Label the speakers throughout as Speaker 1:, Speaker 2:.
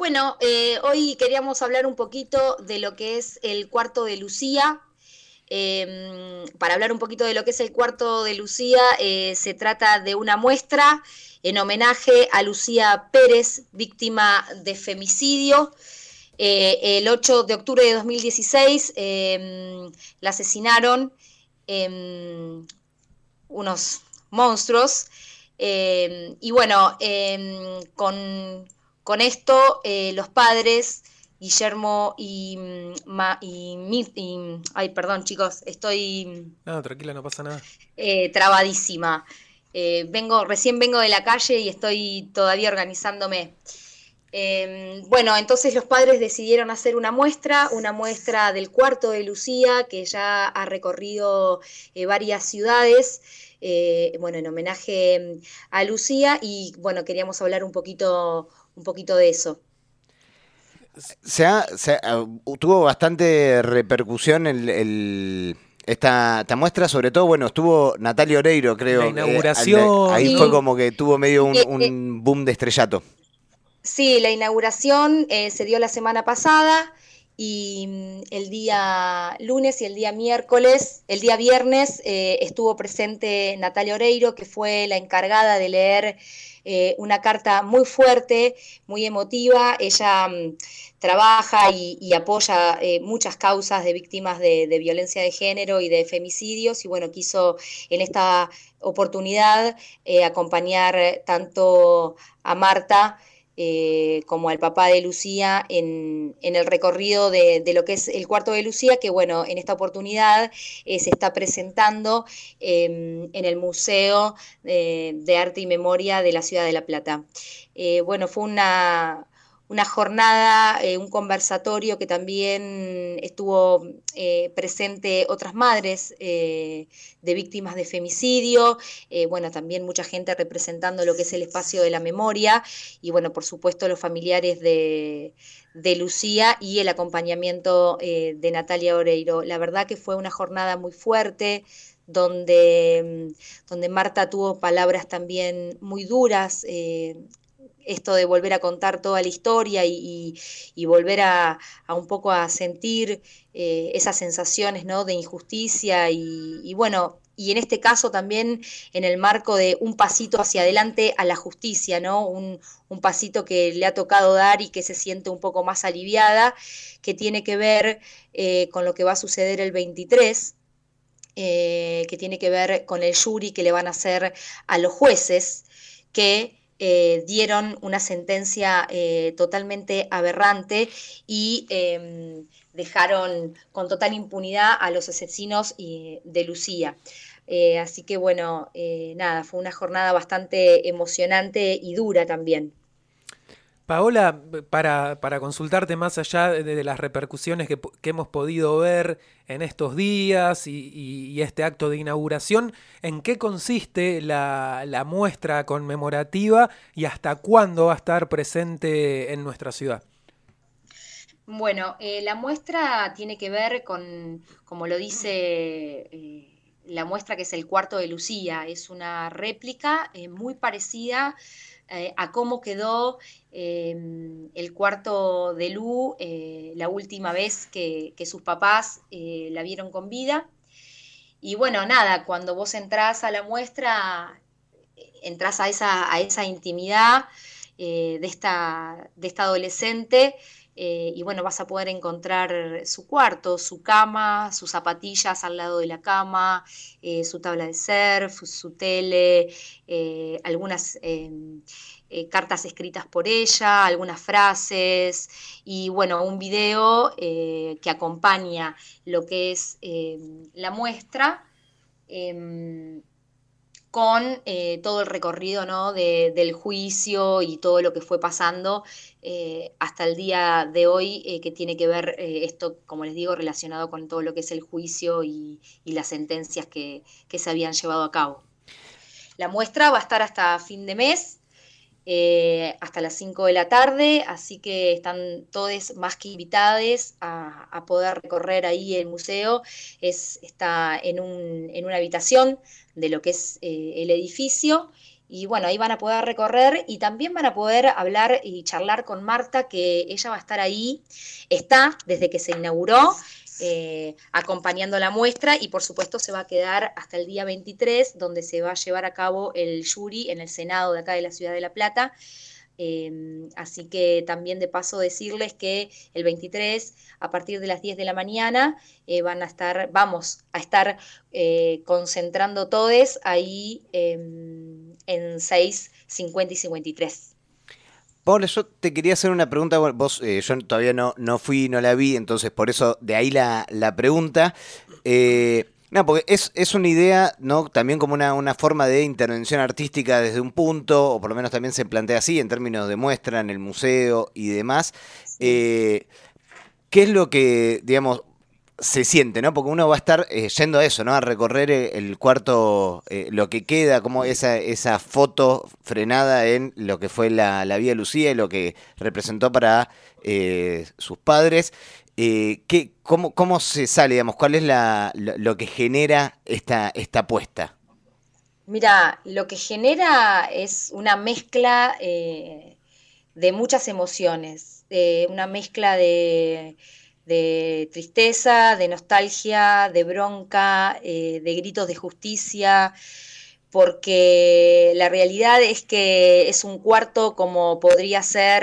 Speaker 1: Bueno, hoy queríamos hablar un poquito de lo que es el cuarto de Lucía. Para hablar un poquito de lo que es el cuarto de Lucía, se trata de una muestra en homenaje a Lucía Pérez, víctima de femicidio. El 8 de octubre de 2016 la asesinaron unos monstruos. Y bueno, con esto los padres, Guillermo ay, perdón, chicos, estoy
Speaker 2: No, tranquila, no pasa nada.
Speaker 1: trabadísima. Recién vengo de la calle y estoy todavía organizándome. Bueno, entonces los padres decidieron hacer una muestra del cuarto de Lucía, que ya ha recorrido varias ciudades, bueno, en homenaje a Lucía, y bueno, queríamos hablar un poquito de eso.
Speaker 3: Tuvo bastante repercusión esta muestra, sobre todo, bueno, estuvo Natalia Oreiro,
Speaker 2: La
Speaker 3: creo,
Speaker 2: inauguración,
Speaker 3: ahí fue
Speaker 1: Sí,
Speaker 2: ¿no?
Speaker 3: como que tuvo medio
Speaker 1: eh, eh,
Speaker 3: un boom de estrellato.
Speaker 1: sí, la inauguración se dio la semana pasada y el día lunes y el día miércoles, el día viernes estuvo presente Natalia Oreiro, que fue la encargada de leer una carta muy fuerte, muy emotiva. Ella trabaja y apoya muchas causas de víctimas de violencia de género y de femicidios, y bueno, quiso en esta oportunidad acompañar tanto a Marta como al papá de Lucía en el recorrido de lo que es el cuarto de Lucía, que bueno, en esta oportunidad se está presentando en el Museo de Arte y Memoria de la Ciudad de La Plata. Bueno, fue una jornada, un conversatorio que también estuvo presente otras madres de víctimas de femicidio, bueno, también mucha gente representando lo que es el espacio de la memoria, y bueno, por supuesto los familiares de Lucía y el acompañamiento de Natalia Oreiro. La verdad que fue una jornada muy fuerte, donde Marta tuvo palabras también muy duras, esto de volver a contar toda la historia y volver a un poco a sentir esas sensaciones, ¿no?, de injusticia y bueno, y en este caso también en el marco de un pasito hacia adelante a la justicia, ¿no? Un pasito que le ha tocado dar y que se siente un poco más aliviada, que tiene que ver con lo que va a suceder el 23, que tiene que ver con el jury que le van a hacer a los jueces que dieron una sentencia totalmente aberrante y dejaron con total impunidad a los asesinos de Lucía. Así que bueno, nada, fue una jornada bastante emocionante y dura también.
Speaker 2: Paola, para consultarte más allá de las repercusiones que hemos podido ver en estos días y este acto de inauguración, ¿en qué consiste la muestra conmemorativa y hasta cuándo va a estar presente en nuestra ciudad?
Speaker 1: Bueno, la muestra tiene que ver con, como lo dice la muestra, que es el cuarto de Lucía. Es una réplica muy parecida a cómo quedó el cuarto de Lu la última vez que sus papás la vieron con vida. Y bueno, nada, cuando vos entrás a la muestra, entrás a esa intimidad de esta adolescente, y bueno, vas a poder encontrar su cuarto, su cama, sus zapatillas al lado de la cama, su tabla de surf, su tele, algunas cartas escritas por ella, algunas frases, y bueno, un video que acompaña lo que es la muestra. Eh, con todo el recorrido, ¿no?, del juicio y todo lo que fue pasando hasta el día de hoy, que tiene que ver esto, como les digo, relacionado con todo lo que es el juicio y las sentencias que se habían llevado a cabo. La muestra va a estar hasta fin de mes, hasta las 5 de la tarde, así que están todos más que invitados a poder recorrer ahí el museo. Está en una habitación de lo que es el edificio, Y bueno, ahí van a poder recorrer y también van a poder hablar y charlar con Marta, que ella va a estar ahí, está desde que se inauguró, acompañando la muestra y por supuesto se va a quedar hasta el día 23, donde se va a llevar a cabo el jury en el Senado de acá de la Ciudad de La Plata. Así que también de paso decirles que el 23, a partir de las 10 de la mañana, vamos a estar concentrando todes ahí en 6, 50 y 53.
Speaker 3: Paola, yo te quería hacer una pregunta. Bueno, vos, yo todavía no fui, no la vi, entonces por eso de ahí la pregunta. No, porque es una idea, ¿no? También como una forma de intervención artística desde un punto, o por lo menos también se plantea así en términos de muestra en el museo y demás. ¿Qué es lo que, digamos, se siente, ¿no? Porque uno va a estar yendo a eso, ¿no? A recorrer el cuarto, lo que queda, como esa foto frenada en lo que fue la Vía Lucía y lo que representó para sus padres. ¿Cómo se sale, digamos? ¿Cuál es lo que genera esta apuesta?
Speaker 1: Mira, lo que genera es una mezcla de muchas emociones, una mezcla de tristeza, de nostalgia, de bronca, de gritos de justicia, porque la realidad es que es un cuarto como podría ser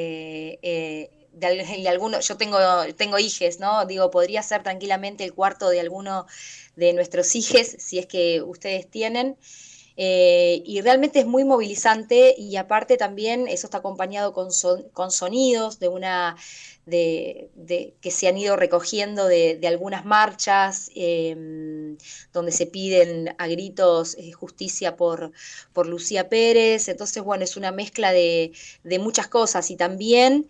Speaker 1: yo tengo hijes, ¿no? Digo, podría ser tranquilamente el cuarto de alguno de nuestros hijes, si es que ustedes tienen. Y realmente es muy movilizante y aparte también eso está acompañado con sonidos que se han ido recogiendo de algunas marchas donde se piden a gritos justicia por Lucía Pérez. Entonces, bueno, es una mezcla de muchas cosas y también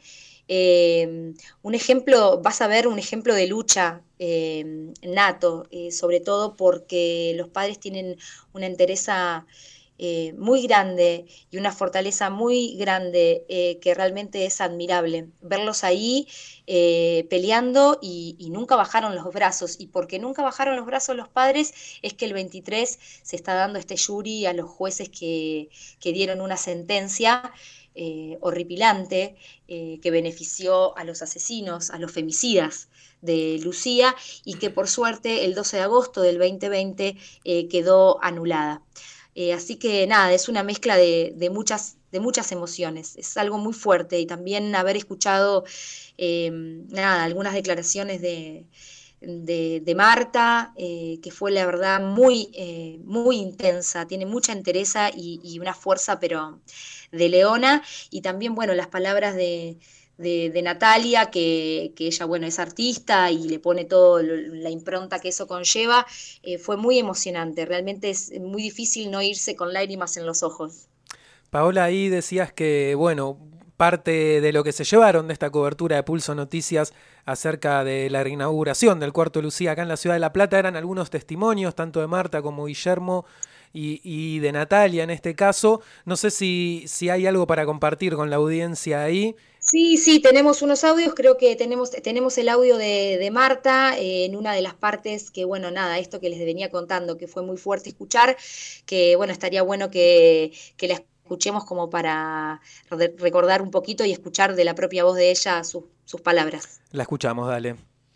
Speaker 1: vas a ver un ejemplo de lucha nato, sobre todo porque los padres tienen una entereza muy grande y una fortaleza muy grande que realmente es admirable. Verlos ahí peleando y nunca bajaron los brazos. Y porque nunca bajaron los brazos los padres es que el 23 se está dando este jury a los jueces que dieron una sentencia horripilante que benefició a los asesinos, a los femicidas de Lucía y que por suerte el 12 de agosto del 2020 quedó anulada. Así que nada, es una mezcla de muchas emociones, es algo muy fuerte y también haber escuchado algunas declaraciones de Marta, que fue la verdad muy intensa, tiene mucha entereza y una fuerza pero de leona, y también bueno, las palabras de Natalia, que ella, bueno, es artista y le pone todo la impronta que eso conlleva, fue muy emocionante. Realmente es muy difícil no irse con lágrimas en los ojos.
Speaker 2: Paola, ahí decías que, bueno, parte de lo que se llevaron de esta cobertura de Pulso Noticias acerca de la reinauguración del Cuarto de Lucía acá en la Ciudad de La Plata eran algunos testimonios, tanto de Marta como Guillermo y de Natalia en este caso. No sé si hay algo para compartir con la audiencia ahí.
Speaker 1: Sí, tenemos unos audios, creo que tenemos el audio de Marta en una de las partes que, bueno, nada, esto que les venía contando, que fue muy fuerte escuchar, que, bueno, estaría bueno que la escuchemos como para recordar un poquito y escuchar de la propia voz de ella sus palabras.
Speaker 2: La escuchamos, dale.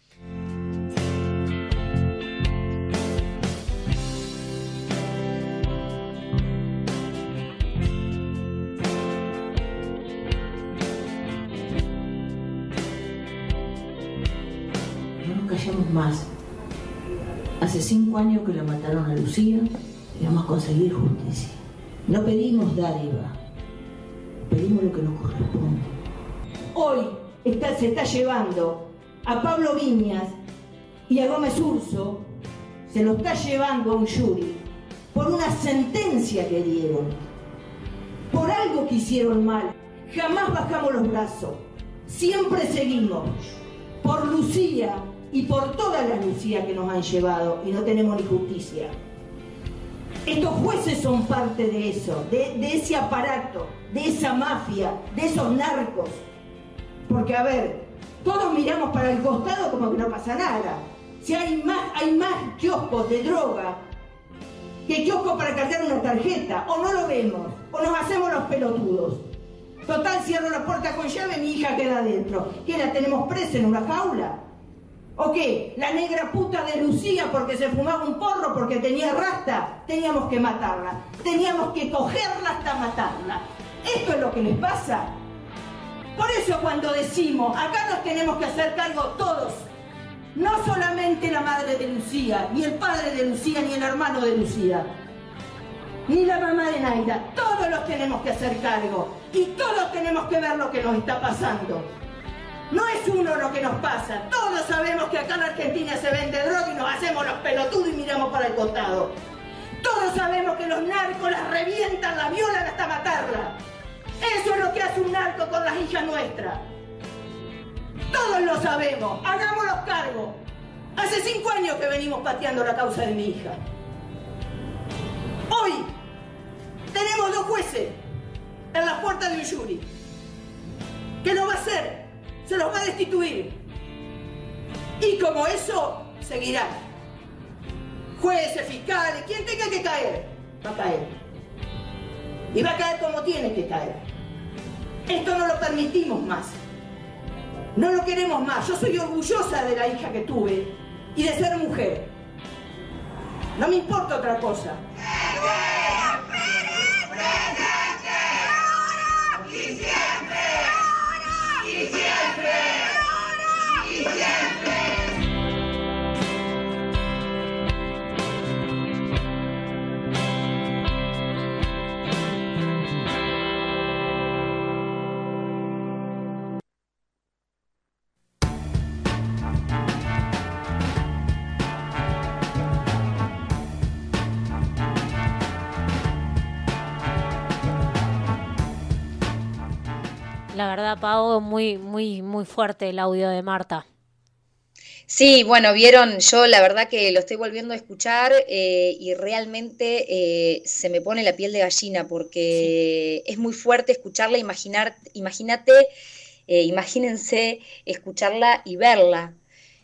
Speaker 4: Callamos más. Hace 5 años que la mataron a Lucía y vamos a conseguir justicia. No pedimos dádiva, pedimos lo que nos corresponde. Hoy se está llevando a Pablo Viñas y a Gómez Urso, se lo está llevando a un jury por una sentencia que dieron, por algo que hicieron mal. Jamás bajamos los brazos, siempre seguimos por Lucía y por todas las Lucías que nos han llevado y no tenemos ni justicia. Estos jueces son parte de eso, de ese aparato, de esa mafia, de esos narcos. Porque, a ver, todos miramos para el costado como que no pasa nada. Si hay más kioscos de droga ¿Qué kiosco para cargar una tarjeta? O no lo vemos, o nos hacemos los pelotudos. Total, cierro la puerta con llave, mi hija queda adentro. ¿Qué, la tenemos presa en una jaula? ¿O qué? La negra puta de Lucía porque se fumaba un porro, porque tenía rasta. Teníamos que matarla. Teníamos que cogerla hasta matarla. ¿Esto es lo que les pasa? Por eso cuando decimos, acá nos tenemos que hacer cargo todos. No solamente la madre de Lucía, ni el padre de Lucía, ni el hermano de Lucía, ni la mamá de Naida. Todos los tenemos que hacer cargo. Y todos tenemos que ver lo que nos está pasando. No es uno lo que nos pasa. Todos sabemos que acá en Argentina se vende droga y nos hacemos los pelotudos y miramos para el costado. Todos sabemos que los narcos las revientan, las violan hasta matarla. Eso es lo que hace un narco con las hijas nuestras. Todos lo sabemos. Hagámonos cargo. Hace 5 años que venimos pateando la causa de mi hija. Hoy tenemos 2 jueces en las puertas de un jury. ¿Qué lo va a hacer? Se los va a destituir. Y como eso, seguirá. Jueces, fiscales, quien tenga que caer, va a caer. Y va a caer como tiene que caer. Esto no lo permitimos más. No lo queremos más. Yo soy orgullosa de la hija que tuve y de ser mujer. No me importa otra cosa.
Speaker 5: La verdad, Pau, muy fuerte el audio de Marta.
Speaker 1: Sí, bueno, vieron, yo la verdad que lo estoy volviendo a escuchar y realmente se me pone la piel de gallina porque es muy fuerte escucharla, imagínense escucharla y verla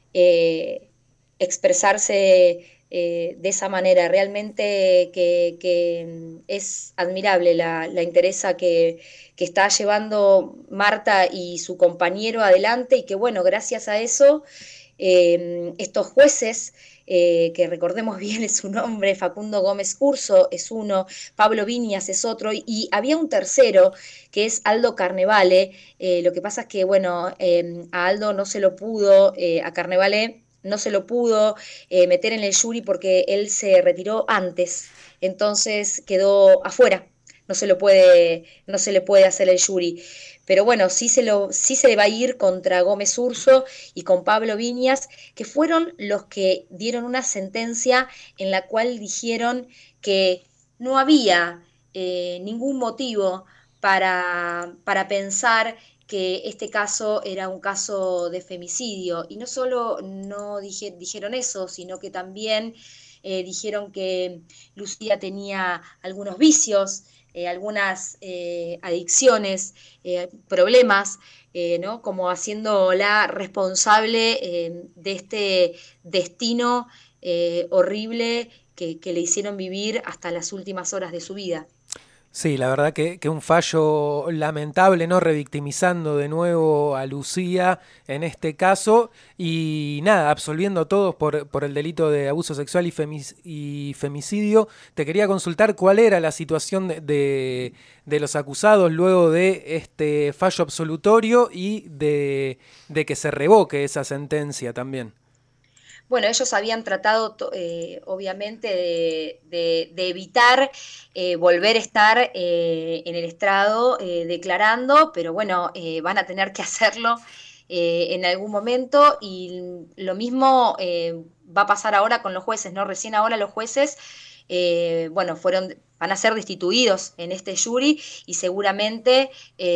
Speaker 1: expresarse de esa manera. Realmente que es admirable la entereza que está llevando Marta y su compañero adelante y que bueno, gracias a eso estos jueces, que recordemos bien es su nombre, Facundo Gómez Curso es uno, Pablo Viñas es otro, y había un tercero que es Aldo Carnevale. Lo que pasa es que, bueno, a Aldo no se lo pudo, a Carnevale no se lo pudo meter en el jury porque él se retiró antes, entonces quedó afuera. No se le puede hacer el jury. Pero bueno, sí se le va a ir contra Gómez Urso y con Pablo Viñas, que fueron los que dieron una sentencia en la cual dijeron que no había ningún motivo para pensar que este caso era un caso de femicidio. Y no solo no dijeron eso, sino que también dijeron que Lucía tenía algunos vicios, algunas adicciones, problemas, ¿no? Como haciéndola responsable de este destino horrible que le hicieron vivir hasta las últimas horas de su vida.
Speaker 2: Sí, la verdad que un fallo lamentable, ¿no? Revictimizando de nuevo a Lucía en este caso y nada, absolviendo a todos por el delito de abuso sexual y femicidio. Te quería consultar cuál era la situación de los acusados luego de este fallo absolutorio y de que se revoque esa sentencia también.
Speaker 1: Bueno, ellos habían tratado, obviamente, de evitar volver a estar en el estrado declarando, pero bueno, van a tener que hacerlo en algún momento y lo mismo va a pasar ahora con los jueces, ¿no? Recién ahora los jueces, bueno, van a ser destituidos en este jury y seguramente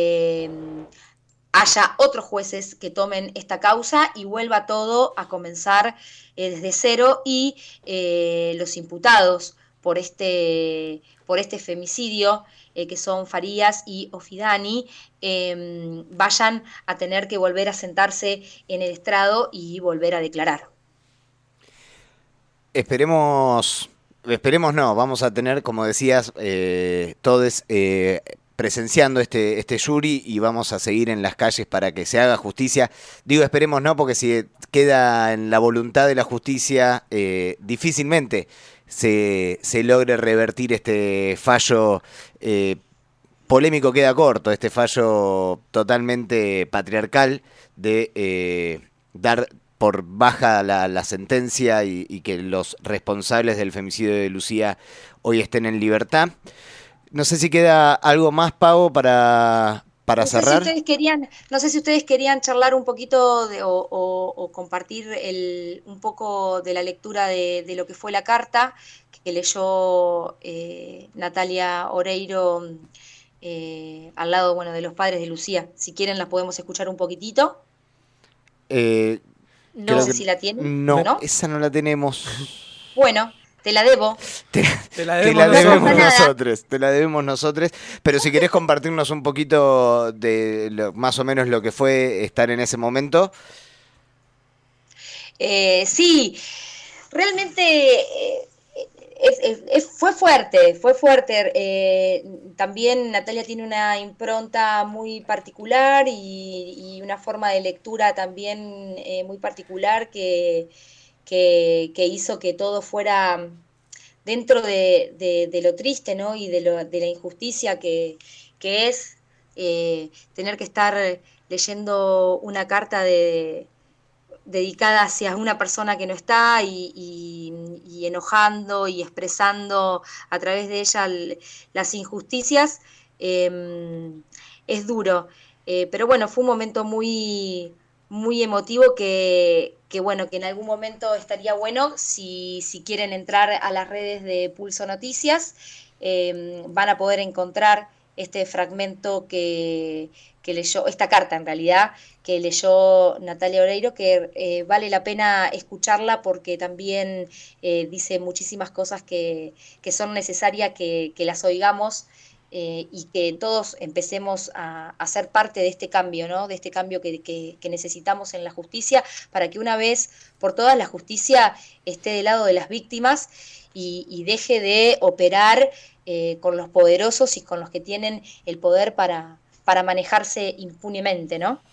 Speaker 1: haya otros jueces que tomen esta causa y vuelva todo a comenzar desde cero y los imputados por este femicidio, que son Farías y Ofidani, vayan a tener que volver a sentarse en el estrado y volver a declarar.
Speaker 3: Esperemos esperemos no, vamos a tener, como decías, todos presenciando este jury y vamos a seguir en las calles para que se haga justicia. Digo esperemos no, porque si queda en la voluntad de la justicia, difícilmente se logre revertir este fallo polémico, queda corto, este fallo totalmente patriarcal de dar por baja la sentencia y que los responsables del femicidio de Lucía hoy estén en libertad. No sé si queda algo más, Pau, para cerrar.
Speaker 1: No sé si ustedes querían charlar un poquito o compartir un poco de la lectura de lo que fue la carta que leyó Natalia Oreiro al lado, bueno, de los padres de Lucía. Si quieren la podemos escuchar un poquitito. No sé si la tienen.
Speaker 3: No, esa no la tenemos.
Speaker 1: Bueno, te la debo.
Speaker 2: Te la debemos
Speaker 3: nosotros. Te la debemos nosotros. Pero si querés compartirnos un poquito de más o menos lo que fue estar en ese momento.
Speaker 1: Sí, realmente fue fuerte. También Natalia tiene una impronta muy particular y una forma de lectura también muy particular que hizo que todo fuera dentro de lo triste, ¿no? Y de la injusticia que es tener que estar leyendo una carta dedicada hacia una persona que no está y enojando y expresando a través de ella las injusticias. Es duro, pero bueno, fue un momento muy emotivo que bueno, que en algún momento estaría bueno si quieren entrar a las redes de Pulso Noticias, van a poder encontrar este fragmento que leyó, esta carta en realidad, que leyó Natalia Oreiro, que vale la pena escucharla porque también dice muchísimas cosas que son necesarias que las oigamos. Y que todos empecemos a ser parte de este cambio, ¿no? De este cambio que necesitamos en la justicia, para que una vez por todas la justicia esté del lado de las víctimas y deje de operar con los poderosos y con los que tienen el poder para manejarse impunemente, ¿no?